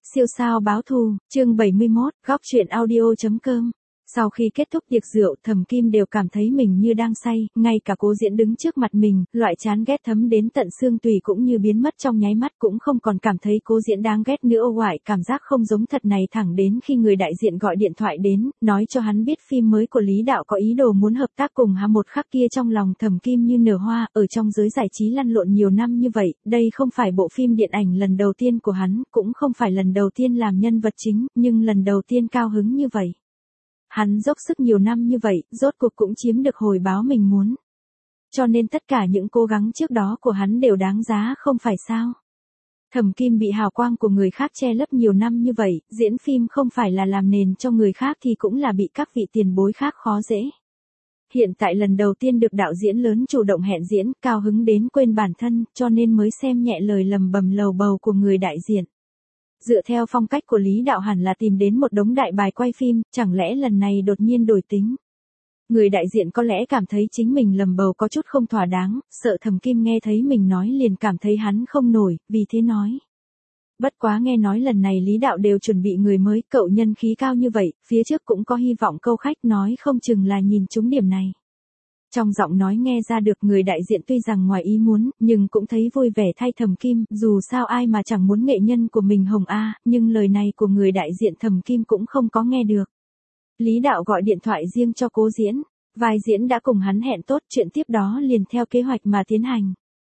Siêu sao báo thù, chương 71, góc truyện audio.com. Sau khi kết thúc tiệc rượu, Thẩm Kim đều cảm thấy mình như đang say, ngay cả Cố Diễn đứng trước mặt mình, loại chán ghét thấm đến tận xương tủy cũng như biến mất trong nháy mắt, cũng không còn cảm thấy Cố Diễn đáng ghét nữa. Oải, cảm giác không giống thật này thẳng đến khi người đại diện gọi điện thoại đến, nói cho hắn biết phim mới của Lý Đạo có ý đồ muốn hợp tác cùng hắn. Một khắc kia trong lòng Thẩm Kim như nở hoa, ở trong giới giải trí lăn lộn nhiều năm như vậy, đây không phải bộ phim điện ảnh lần đầu tiên của hắn, cũng không phải lần đầu tiên làm nhân vật chính, nhưng lần đầu tiên cao hứng như vậy. Hắn dốc sức nhiều năm như vậy, rốt cuộc cũng chiếm được hồi báo mình muốn. Cho nên tất cả những cố gắng trước đó của hắn đều đáng giá, không phải sao? Thẩm Kim bị hào quang của người khác che lấp nhiều năm như vậy, diễn phim không phải là làm nền cho người khác thì cũng là bị các vị tiền bối khác khó dễ. Hiện tại lần đầu tiên được đạo diễn lớn chủ động hẹn diễn, cao hứng đến quên bản thân, cho nên mới xem nhẹ lời lầm bầm lầu bầu của người đại diện. Dựa theo phong cách của Lý Đạo hẳn là tìm đến một đống đại bài quay phim, chẳng lẽ lần này đột nhiên đổi tính. Người đại diện có lẽ cảm thấy chính mình lầm bầu có chút không thỏa đáng, sợ Thẩm Kim nghe thấy mình nói liền cảm thấy hắn không nổi, vì thế nói. Bất quá nghe nói lần này Lý Đạo đều chuẩn bị người mới, cậu nhân khí cao như vậy, phía trước cũng có hy vọng câu khách nói không chừng là nhìn trúng điểm này. Trong giọng nói nghe ra được người đại diện tuy rằng ngoài ý muốn, nhưng cũng thấy vui vẻ thay Thẩm Kim, dù sao ai mà chẳng muốn nghệ nhân của mình hồng a, nhưng lời này của người đại diện Thẩm Kim cũng không có nghe được. Lý Đạo gọi điện thoại riêng cho Cố Diễn, vai diễn đã cùng hắn hẹn tốt, chuyện tiếp đó liền theo kế hoạch mà tiến hành.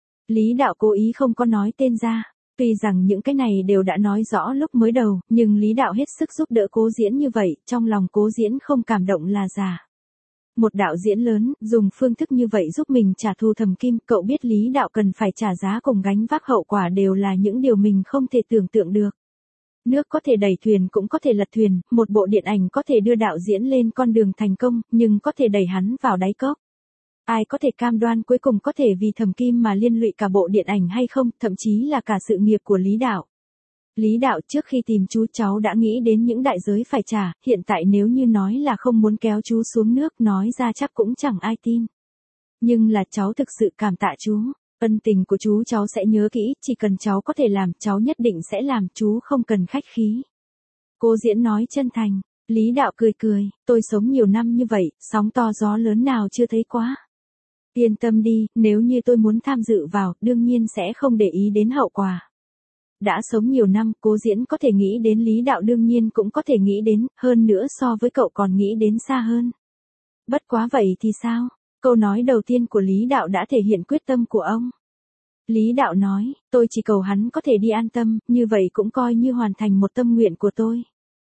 Lý Đạo cố ý không có nói tên ra, tuy rằng những cái này đều đã nói rõ lúc mới đầu, nhưng Lý Đạo hết sức giúp đỡ Cố Diễn như vậy, trong lòng Cố Diễn không cảm động là giả. Một đạo diễn lớn, dùng phương thức như vậy giúp mình trả thù Thẩm Kim, cậu biết Lý Đạo cần phải trả giá cùng gánh vác hậu quả đều là những điều mình không thể tưởng tượng được. Nước có thể đẩy thuyền cũng có thể lật thuyền, một bộ điện ảnh có thể đưa đạo diễn lên con đường thành công, nhưng có thể đẩy hắn vào đáy cốc. Ai có thể cam đoan cuối cùng có thể vì Thẩm Kim mà liên lụy cả bộ điện ảnh hay không, thậm chí là cả sự nghiệp của Lý Đạo. Lý Đạo trước khi tìm chú cháu đã nghĩ đến những đại giới phải trả, hiện tại nếu như nói là không muốn kéo chú xuống nước nói ra chắc cũng chẳng ai tin. Nhưng là cháu thực sự cảm tạ chú, ân tình của chú cháu sẽ nhớ kỹ, chỉ cần cháu có thể làm, cháu nhất định sẽ làm, chú không cần khách khí. Cố Diễn nói chân thành, Lý Đạo cười cười, tôi sống nhiều năm như vậy, sóng to gió lớn nào chưa thấy quá. Yên tâm đi, nếu như tôi muốn tham dự vào, đương nhiên sẽ không để ý đến hậu quả. Đã sống nhiều năm, Cố Diễn có thể nghĩ đến Lý Đạo đương nhiên cũng có thể nghĩ đến, hơn nữa so với cậu còn nghĩ đến xa hơn. Bất quá vậy thì sao? Câu nói đầu tiên của Lý Đạo đã thể hiện quyết tâm của ông. Lý Đạo nói, tôi chỉ cầu hắn có thể đi an tâm, như vậy cũng coi như hoàn thành một tâm nguyện của tôi.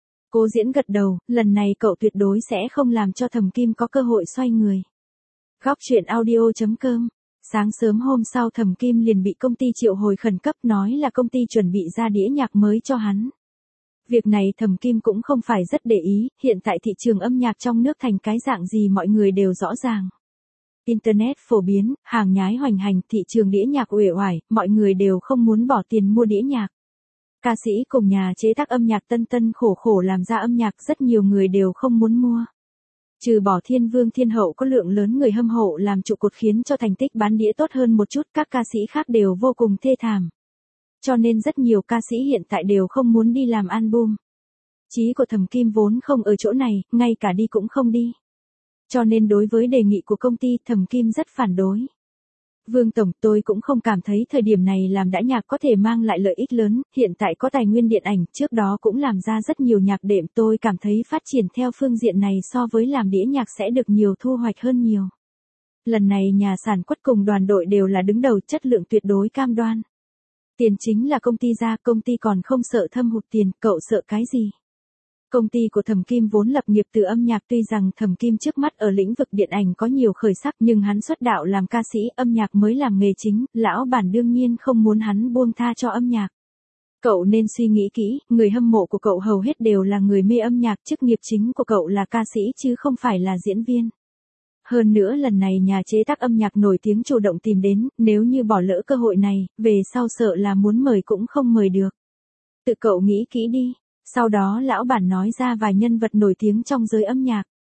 Cố Diễn gật đầu, lần này cậu tuyệt đối sẽ không làm cho Thẩm Kim có cơ hội xoay người. Góc truyện audio.com. Sáng sớm hôm sau Thẩm Kim liền bị công ty triệu hồi khẩn cấp, nói là công ty chuẩn bị ra đĩa nhạc mới cho hắn. Việc này Thẩm Kim cũng không phải rất để ý, hiện tại thị trường âm nhạc trong nước thành cái dạng gì mọi người đều rõ ràng. Internet phổ biến, hàng nhái hoành hành, thị trường đĩa nhạc uể oải, mọi người đều không muốn bỏ tiền mua đĩa nhạc. Ca sĩ cùng nhà chế tác âm nhạc tân tân khổ khổ làm ra âm nhạc, rất nhiều người đều không muốn mua. Trừ bỏ Thiên Vương Thiên Hậu có lượng lớn người hâm mộ làm trụ cột khiến cho thành tích bán đĩa tốt hơn một chút, các ca sĩ khác đều vô cùng thê thảm. Cho nên rất nhiều ca sĩ hiện tại đều không muốn đi làm album. Chí của Thẩm Kim vốn không ở chỗ này, ngay cả đi cũng không đi. Cho nên đối với đề nghị của công ty, Thẩm Kim rất phản đối. Vương Tổng, tôi cũng không cảm thấy thời điểm này làm đã nhạc có thể mang lại lợi ích lớn, hiện tại có tài nguyên điện ảnh, trước đó cũng làm ra rất nhiều nhạc đệm, tôi cảm thấy phát triển theo phương diện này so với làm đĩa nhạc sẽ được nhiều thu hoạch hơn nhiều. Lần này nhà sản xuất cùng đoàn đội đều là đứng đầu, chất lượng tuyệt đối cam đoan. Tiền chính là công ty ra, công ty còn không sợ thâm hụt tiền, cậu sợ cái gì? Công ty của Thẩm Kim vốn lập nghiệp từ âm nhạc, tuy rằng Thẩm Kim trước mắt ở lĩnh vực điện ảnh có nhiều khởi sắc, nhưng hắn xuất đạo làm ca sĩ, âm nhạc mới làm nghề chính, lão bản đương nhiên không muốn hắn buông tha cho âm nhạc. Cậu nên suy nghĩ kỹ, người hâm mộ của cậu hầu hết đều là người mê âm nhạc, chức nghiệp chính của cậu là ca sĩ chứ không phải là diễn viên. Hơn nữa lần này nhà chế tác âm nhạc nổi tiếng chủ động tìm đến, nếu như bỏ lỡ cơ hội này, về sau sợ là muốn mời cũng không mời được. Tự cậu nghĩ kỹ đi. Sau đó lão bản nói ra vài nhân vật nổi tiếng trong giới âm nhạc.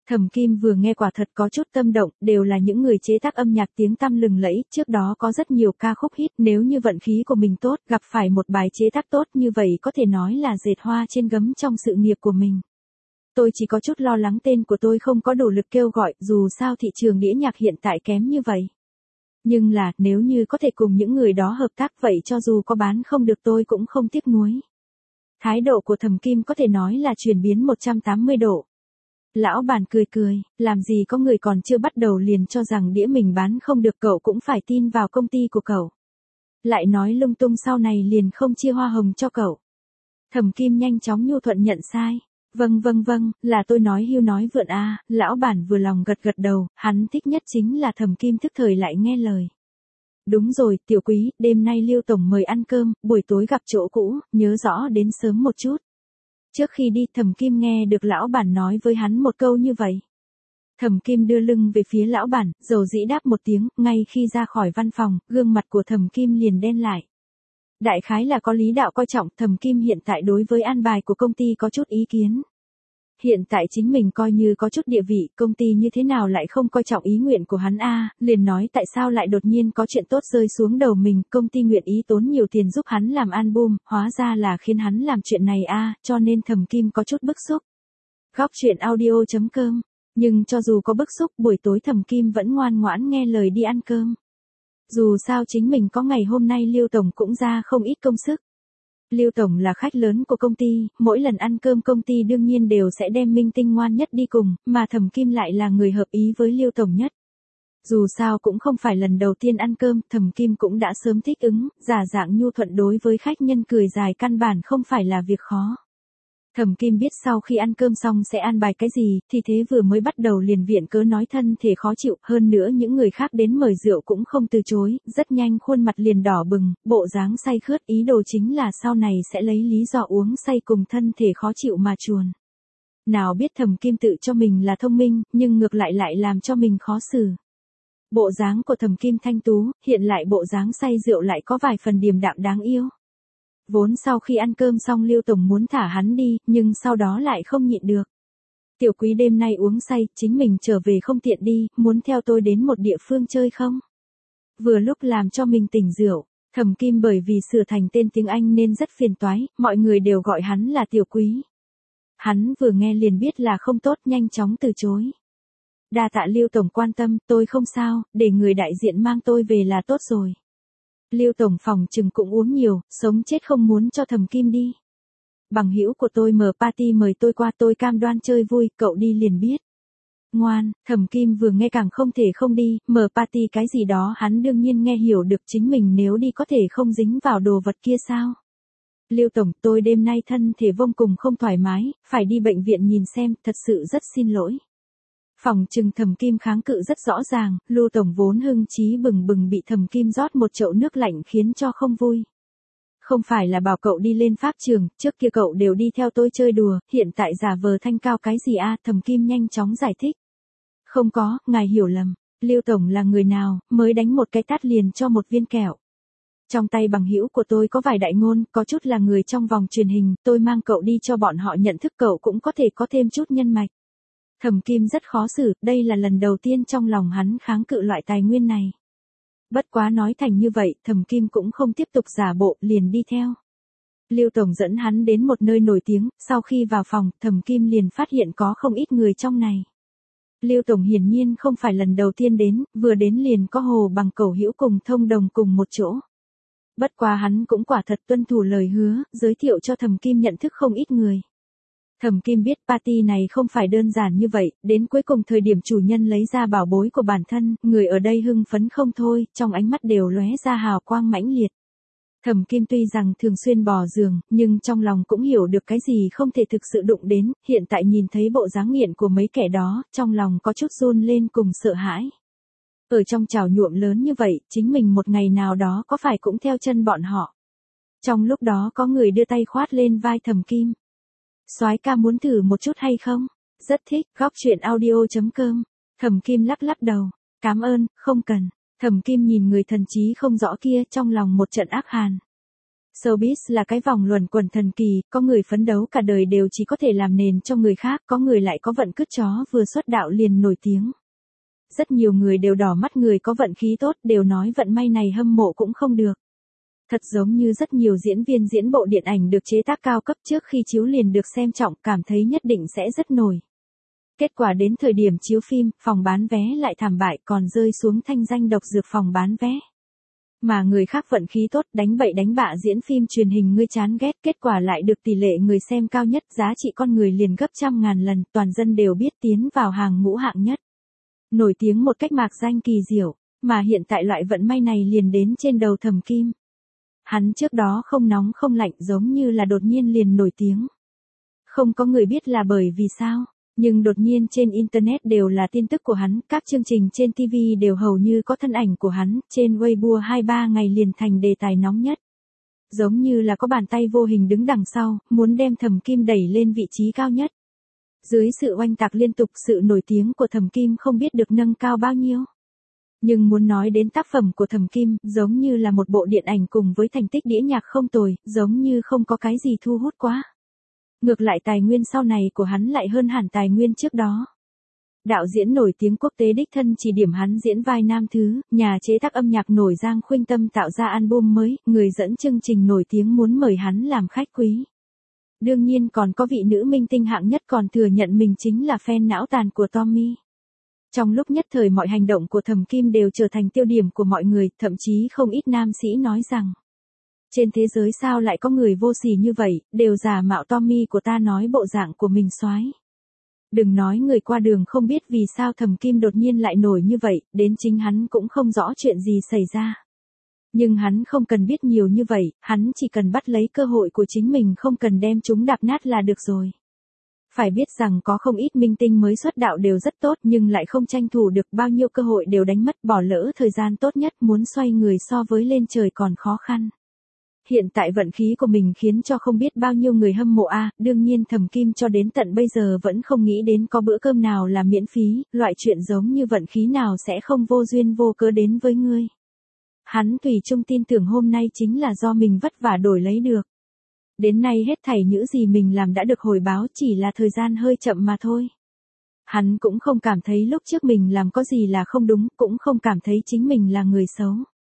Thẩm Kim vừa nghe quả thật có chút tâm động, đều là những người chế tác âm nhạc tiếng tăm lừng lẫy, trước đó có rất nhiều ca khúc hit, nếu như vận khí của mình tốt, gặp phải một bài chế tác tốt như vậy có thể nói là dệt hoa trên gấm trong sự nghiệp của mình. Tôi chỉ có chút lo lắng tên của tôi không có đủ lực kêu gọi, dù sao thị trường đĩa nhạc hiện tại kém như vậy. Nhưng là, nếu như có thể cùng những người đó hợp tác vậy cho dù có bán không được tôi cũng không tiếc nuối. Thái độ của Thẩm Kim có thể nói là chuyển biến 180 độ. Lão bản cười cười, làm gì có người còn chưa bắt đầu liền cho rằng đĩa mình bán không được cậu cũng phải tin vào công ty của cậu. Lại nói lung tung sau này liền không chia hoa hồng cho cậu. Thẩm Kim nhanh chóng nhu thuận nhận sai. Vâng, là tôi nói hưu nói vượn à, lão bản vừa lòng gật gật đầu, hắn thích nhất chính là Thẩm Kim thức thời lại nghe lời. Đúng rồi, tiểu quý, đêm nay Lưu Tổng mời ăn cơm, buổi tối gặp chỗ cũ, nhớ rõ đến sớm một chút. Trước khi đi Thẩm Kim nghe được lão bản nói với hắn một câu như vậy. Thẩm Kim đưa lưng về phía lão bản, dầu dĩ đáp một tiếng, ngay khi ra khỏi văn phòng, gương mặt của Thẩm Kim liền đen lại. Đại khái là có lý đạo coi trọng, Thẩm Kim hiện tại đối với an bài của công ty có chút ý kiến. Hiện tại chính mình coi như có chút địa vị, công ty như thế nào lại không coi trọng ý nguyện của hắn a, liền nói tại sao lại đột nhiên có chuyện tốt rơi xuống đầu mình, công ty nguyện ý tốn nhiều tiền giúp hắn làm album, hóa ra là khiến hắn làm chuyện này a, cho nên Thẩm Kim có chút bức xúc. Góc chuyện audio.com, nhưng cho dù có bức xúc buổi tối Thẩm Kim vẫn ngoan ngoãn nghe lời đi ăn cơm. Dù sao chính mình có ngày hôm nay Lưu Tổng cũng ra không ít công sức. Lưu Tổng là khách lớn của công ty, mỗi lần ăn cơm công ty đương nhiên đều sẽ đem minh tinh ngoan nhất đi cùng, mà Thẩm Kim lại là người hợp ý với Lưu Tổng nhất. Dù sao cũng không phải lần đầu tiên ăn cơm, Thẩm Kim cũng đã sớm thích ứng, giả dạng nhu thuận đối với khách nhân cười dài căn bản không phải là việc khó. Thẩm Kim biết sau khi ăn cơm xong sẽ an bài cái gì, thì thế vừa mới bắt đầu liền viện cớ nói thân thể khó chịu, hơn nữa những người khác đến mời rượu cũng không từ chối, rất nhanh khuôn mặt liền đỏ bừng, bộ dáng say khướt, ý đồ chính là sau này sẽ lấy lý do uống say cùng thân thể khó chịu mà chuồn. Nào biết Thẩm Kim tự cho mình là thông minh, nhưng ngược lại làm cho mình khó xử. Bộ dáng của Thẩm Kim thanh tú, hiện lại bộ dáng say rượu lại có vài phần điềm đạm đáng yêu. Vốn sau khi ăn cơm xong Lưu Tổng muốn thả hắn đi, nhưng sau đó lại không nhịn được. Tiểu quý đêm nay uống say, chính mình trở về không tiện đi, muốn theo tôi đến một địa phương chơi không? Vừa lúc làm cho mình tỉnh rượu, Thẩm Kim bởi vì sửa thành tên tiếng Anh nên rất phiền toái, mọi người đều gọi hắn là tiểu quý. Hắn vừa nghe liền biết là không tốt, nhanh chóng từ chối. Đa tạ Lưu Tổng quan tâm, tôi không sao, để người đại diện mang tôi về là tốt rồi. Lưu Tổng phòng chừng cũng uống nhiều, sống chết không muốn cho Thẩm Kim đi. Bằng hữu của tôi mở party mời tôi qua, tôi cam đoan chơi vui, cậu đi liền biết. Ngoan, Thẩm Kim vừa nghe càng không thể không đi, mở party cái gì đó hắn đương nhiên nghe hiểu được chính mình nếu đi có thể không dính vào đồ vật kia sao. Lưu Tổng, tôi đêm nay thân thể vô cùng không thoải mái, phải đi bệnh viện nhìn xem, thật sự rất xin lỗi. Phòng trừng Thẩm Kim kháng cự rất rõ ràng, Lưu Tổng vốn hưng chí bừng bừng bị Thẩm Kim rót một chậu nước lạnh khiến cho không vui. Không phải là bảo cậu đi lên pháp trường, trước kia cậu đều đi theo tôi chơi đùa, hiện tại giả vờ thanh cao cái gì a? Thẩm Kim nhanh chóng giải thích. Không có, ngài hiểu lầm, Lưu Tổng là người nào, mới đánh một cái tát liền cho một viên kẹo. Trong tay bằng hữu của tôi có vài đại ngôn, có chút là người trong vòng truyền hình, tôi mang cậu đi cho bọn họ nhận thức cậu cũng có thể có thêm chút nhân mạch. Thẩm Kim rất khó xử, đây là lần đầu tiên trong lòng hắn kháng cự loại tài nguyên này. Bất quá nói thành như vậy, Thẩm Kim cũng không tiếp tục giả bộ, liền đi theo. Lưu Tổng dẫn hắn đến một nơi nổi tiếng, sau khi vào phòng, Thẩm Kim liền phát hiện có không ít người trong này. Lưu Tổng hiển nhiên không phải lần đầu tiên đến, vừa đến liền có Hồ Bằng Cẩu Hữu cùng Thông Đồng cùng một chỗ. Bất quá hắn cũng quả thật tuân thủ lời hứa, giới thiệu cho Thẩm Kim nhận thức không ít người. Thẩm Kim biết party này không phải đơn giản như vậy, đến cuối cùng thời điểm chủ nhân lấy ra bảo bối của bản thân, người ở đây hưng phấn không thôi, trong ánh mắt đều lóe ra hào quang mãnh liệt. Thẩm Kim tuy rằng thường xuyên bò giường, nhưng trong lòng cũng hiểu được cái gì không thể thực sự đụng đến, hiện tại nhìn thấy bộ dáng nghiện của mấy kẻ đó, trong lòng có chút run lên cùng sợ hãi. Ở trong chảo nhuộm lớn như vậy, chính mình một ngày nào đó có phải cũng theo chân bọn họ. Trong lúc đó có người đưa tay khoát lên vai Thẩm Kim. Soái ca muốn thử một chút hay không? Rất thích, góc chuyện audio.com. Thẩm Kim lắc lắc đầu. Cảm ơn, không cần. Thẩm Kim nhìn người thần trí không rõ kia trong lòng một trận ác hàn. Showbiz là cái vòng luẩn quẩn thần kỳ, có người phấn đấu cả đời đều chỉ có thể làm nền cho người khác, có người lại có vận cứt chó vừa xuất đạo liền nổi tiếng. Rất nhiều người đều đỏ mắt người có vận khí tốt, đều nói vận may này hâm mộ cũng không được. Thật giống như rất nhiều diễn viên diễn bộ điện ảnh được chế tác cao cấp trước khi chiếu liền được xem trọng, cảm thấy nhất định sẽ rất nổi. Kết quả đến thời điểm chiếu phim, phòng bán vé lại thảm bại, còn rơi xuống thanh danh độc dược phòng bán vé. Mà người khác vận khí tốt, đánh bậy đánh bạ diễn phim truyền hình ngươi chán ghét, kết quả lại được tỷ lệ người xem cao nhất, giá trị con người liền gấp trăm ngàn lần, toàn dân đều biết tiến vào hàng ngũ hạng nhất. Nổi tiếng một cách mạc danh kỳ diệu, mà hiện tại loại vận may này liền đến trên đầu Thẩm Kim. Hắn trước đó không nóng không lạnh, giống như là đột nhiên liền nổi tiếng. Không có người biết là bởi vì sao, nhưng đột nhiên trên Internet đều là tin tức của hắn, các chương trình trên TV đều hầu như có thân ảnh của hắn, trên Weibo 2-3 ngày liền thành đề tài nóng nhất. Giống như là có bàn tay vô hình đứng đằng sau, muốn đem Thẩm Kim đẩy lên vị trí cao nhất. Dưới sự oanh tạc liên tục, sự nổi tiếng của Thẩm Kim không biết được nâng cao bao nhiêu. Nhưng muốn nói đến tác phẩm của Thẩm Kim, giống như là một bộ điện ảnh cùng với thành tích đĩa nhạc không tồi, giống như không có cái gì thu hút quá. Ngược lại tài nguyên sau này của hắn lại hơn hẳn tài nguyên trước đó. Đạo diễn nổi tiếng quốc tế đích thân chỉ điểm hắn diễn vai nam thứ, nhà chế tác âm nhạc nổi Giang Khuynh Tâm tạo ra album mới, người dẫn chương trình nổi tiếng muốn mời hắn làm khách quý. Đương nhiên còn có vị nữ minh tinh hạng nhất còn thừa nhận mình chính là fan não tàn của Tommy. Trong lúc nhất thời mọi hành động của Thẩm Kim đều trở thành tiêu điểm của mọi người, thậm chí không ít nam sĩ nói rằng: trên thế giới sao lại có người vô sỉ như vậy, đều giả mạo Tommy của ta nói bộ dạng của mình soái. Đừng nói người qua đường không biết vì sao Thẩm Kim đột nhiên lại nổi như vậy, đến chính hắn cũng không rõ chuyện gì xảy ra. Nhưng hắn không cần biết nhiều như vậy, hắn chỉ cần bắt lấy cơ hội của chính mình, không cần đem chúng đạp nát là được rồi. Phải biết rằng có không ít minh tinh mới xuất đạo đều rất tốt nhưng lại không tranh thủ được, bao nhiêu cơ hội đều đánh mất, bỏ lỡ thời gian tốt nhất, muốn xoay người so với lên trời còn khó khăn. Hiện tại vận khí của mình khiến cho không biết bao nhiêu người hâm mộ đương nhiên Thẩm Kim cho đến tận bây giờ vẫn không nghĩ đến có bữa cơm nào là miễn phí, loại chuyện giống như vận khí nào sẽ không vô duyên vô cớ đến với ngươi. Hắn thủy chung tin tưởng hôm nay chính là do mình vất vả đổi lấy được. Đến nay hết thảy những gì mình làm đã được hồi báo, chỉ là thời gian hơi chậm mà thôi. Hắn cũng không cảm thấy lúc trước mình làm có gì là không đúng, cũng không cảm thấy chính mình là người xấu.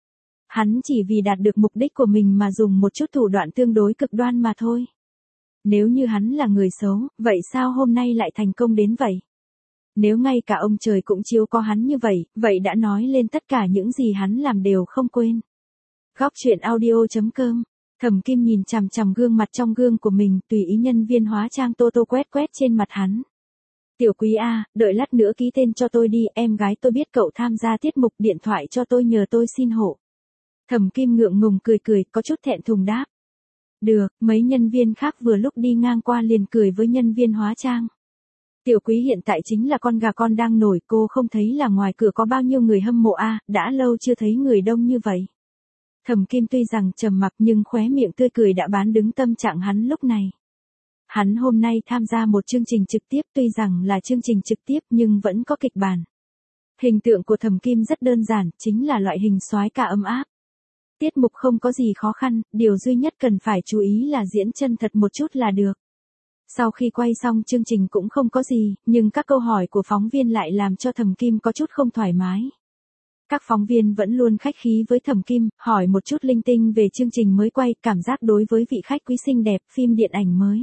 Hắn chỉ vì đạt được mục đích của mình mà dùng một chút thủ đoạn tương đối cực đoan mà thôi. Nếu như hắn là người xấu, vậy sao hôm nay lại thành công đến vậy? Nếu ngay cả ông trời cũng chiếu có hắn như vậy, vậy đã nói lên tất cả những gì hắn làm đều không quên. Góc truyện audio.com. Thẩm Kim nhìn chằm chằm gương mặt trong gương của mình, tùy ý nhân viên hóa trang tô tô quét quét trên mặt hắn. Tiểu Quý đợi lát nữa ký tên cho tôi đi, em gái tôi biết cậu tham gia tiết mục, điện thoại cho tôi nhờ tôi xin hộ. Thẩm Kim ngượng ngùng cười cười, có chút thẹn thùng đáp. Được, mấy nhân viên khác vừa lúc đi ngang qua liền cười với nhân viên hóa trang. Tiểu Quý hiện tại chính là con gà con đang nổi, cô không thấy là ngoài cửa có bao nhiêu người hâm mộ đã lâu chưa thấy người đông như vậy. Thẩm Kim tuy rằng trầm mặc nhưng khóe miệng tươi cười đã bán đứng tâm trạng hắn lúc này. Hắn hôm nay tham gia một chương trình trực tiếp, tuy rằng là chương trình trực tiếp nhưng vẫn có kịch bản. Hình tượng của Thẩm Kim rất đơn giản, chính là loại hình soái ca ấm áp. Tiết mục không có gì khó khăn, điều duy nhất cần phải chú ý là diễn chân thật một chút là được. Sau khi quay xong chương trình cũng không có gì, nhưng các câu hỏi của phóng viên lại làm cho Thẩm Kim có chút không thoải mái. Các phóng viên vẫn luôn khách khí với Thẩm Kim, hỏi một chút linh tinh về chương trình mới quay, cảm giác đối với vị khách quý xinh đẹp, phim điện ảnh mới.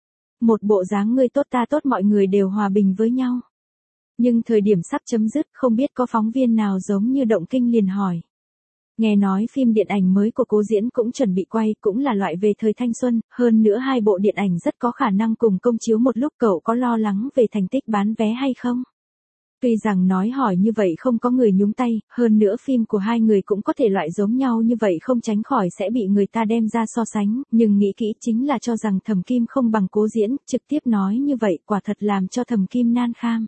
Một bộ dáng người tốt ta tốt, mọi người đều hòa bình với nhau. Nhưng thời điểm sắp chấm dứt, không biết có phóng viên nào giống như động kinh liền hỏi. Nghe nói phim điện ảnh mới của Cố Diễn cũng chuẩn bị quay, cũng là loại về thời thanh xuân, hơn nữa hai bộ điện ảnh rất có khả năng cùng công chiếu một lúc, cậu có lo lắng về thành tích bán vé hay không? Tuy rằng nói hỏi như vậy không có người nhúng tay, hơn nữa phim của hai người cũng có thể loại giống nhau như vậy không tránh khỏi sẽ bị người ta đem ra so sánh, nhưng nghĩ kỹ chính là cho rằng Thẩm Kim không bằng Cố Diễn, trực tiếp nói như vậy quả thật làm cho Thẩm Kim nan kham.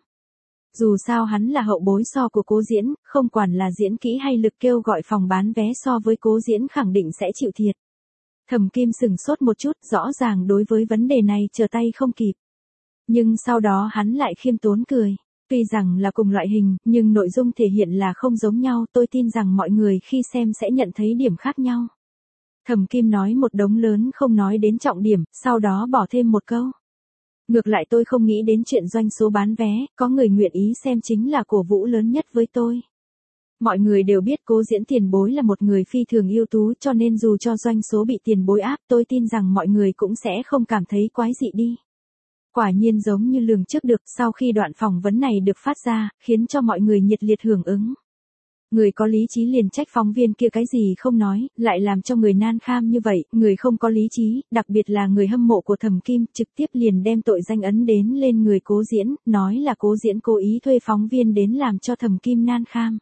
Dù sao hắn là hậu bối so của Cố Diễn, không quản là diễn kỹ hay lực kêu gọi phòng bán vé so với Cố Diễn khẳng định sẽ chịu thiệt. Thẩm Kim sừng sốt một chút, rõ ràng đối với vấn đề này trở tay không kịp. Nhưng sau đó hắn lại khiêm tốn cười. Tuy rằng là cùng loại hình, nhưng nội dung thể hiện là không giống nhau, tôi tin rằng mọi người khi xem sẽ nhận thấy điểm khác nhau. Thẩm Kim nói một đống lớn không nói đến trọng điểm, sau đó bỏ thêm một câu. Ngược lại tôi không nghĩ đến chuyện doanh số bán vé, có người nguyện ý xem chính là cổ vũ lớn nhất với tôi. Mọi người đều biết Cố Diễn tiền bối là một người phi thường ưu tú, cho nên dù cho doanh số bị tiền bối áp, tôi tin rằng mọi người cũng sẽ không cảm thấy quái dị đi. Quả nhiên giống như lường trước được, sau khi đoạn phỏng vấn này được phát ra, khiến cho mọi người nhiệt liệt hưởng ứng. Người có lý trí liền trách phóng viên kia cái gì không nói, lại làm cho người nan kham như vậy, người không có lý trí, đặc biệt là người hâm mộ của Thẩm Kim, trực tiếp liền đem tội danh ấn đến lên người Cố Diễn, nói là Cố Diễn cố ý thuê phóng viên đến làm cho Thẩm Kim nan kham.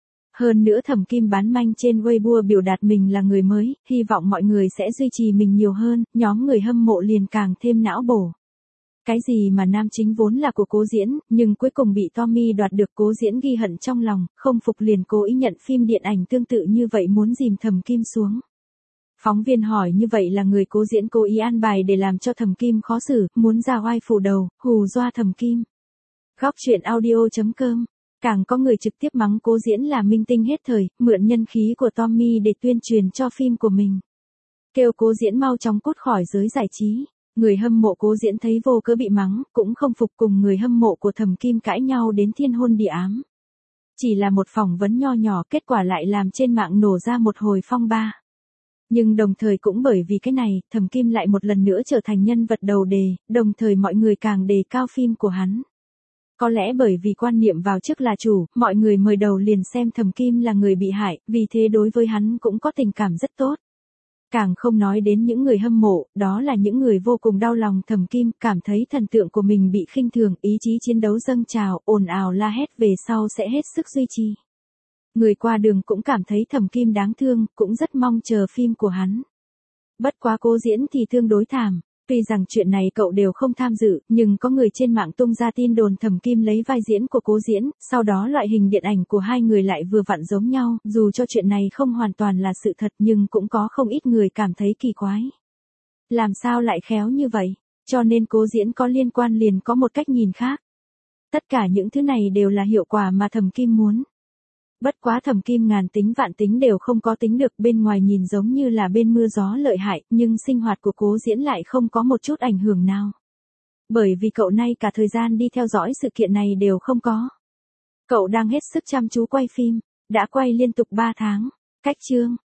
Hơn nữa Thẩm Kim bán manh trên Weibo biểu đạt mình là người mới, hy vọng mọi người sẽ duy trì mình nhiều hơn, nhóm người hâm mộ liền càng thêm não bổ. Cái gì mà nam chính vốn là của Cố Diễn, nhưng cuối cùng bị Tommy đoạt được, Cố Diễn ghi hận trong lòng, không phục liền cố ý nhận phim điện ảnh tương tự như vậy muốn dìm Thẩm Kim xuống. Phóng viên hỏi như vậy là người Cố Diễn cố ý an bài để làm cho Thẩm Kim khó xử, muốn ra oai phủ đầu, hù dọa Thẩm Kim. Góc truyện audio.com. Càng có người trực tiếp mắng Cố Diễn là minh tinh hết thời, mượn nhân khí của Tommy để tuyên truyền cho phim của mình. Kêu Cố Diễn mau chóng cút khỏi giới giải trí. Người hâm mộ Cố Diễn thấy vô cớ bị mắng, cũng không phục, cùng người hâm mộ của Thẩm Kim cãi nhau đến thiên hôn địa ám. Chỉ là một phỏng vấn nho nhỏ, kết quả lại làm trên mạng nổ ra một hồi phong ba. Nhưng đồng thời cũng bởi vì cái này, Thẩm Kim lại một lần nữa trở thành nhân vật đầu đề, đồng thời mọi người càng đề cao phim của hắn. Có lẽ bởi vì quan niệm vào chức là chủ, mọi người mời đầu liền xem Thẩm Kim là người bị hại, vì thế đối với hắn cũng có tình cảm rất tốt. Càng không nói đến những người hâm mộ, đó là những người vô cùng đau lòng Thẩm Kim, cảm thấy thần tượng của mình bị khinh thường, ý chí chiến đấu dâng trào, ồn ào la hét về sau sẽ hết sức duy trì. Người qua đường cũng cảm thấy Thẩm Kim đáng thương, cũng rất mong chờ phim của hắn. Bất quá Cố Diễn thì tương đối thảm. Tuy rằng chuyện này cậu đều không tham dự, nhưng có người trên mạng tung ra tin đồn Thẩm Kim lấy vai diễn của Cố Diễn, sau đó loại hình điện ảnh của hai người lại vừa vặn giống nhau, dù cho chuyện này không hoàn toàn là sự thật nhưng cũng có không ít người cảm thấy kỳ quái. Làm sao lại khéo như vậy? Cho nên Cố Diễn có liên quan liền có một cách nhìn khác. Tất cả những thứ này đều là hiệu quả mà Thẩm Kim muốn. Bất quá Thẩm Kim ngàn tính vạn tính đều không có tính được, bên ngoài nhìn giống như là bên mưa gió lợi hại, nhưng sinh hoạt của Cố Diễn lại không có một chút ảnh hưởng nào. Bởi vì cậu nay cả thời gian đi theo dõi sự kiện này đều không có. Cậu đang hết sức chăm chú quay phim, đã quay liên tục 3 tháng. Cách chương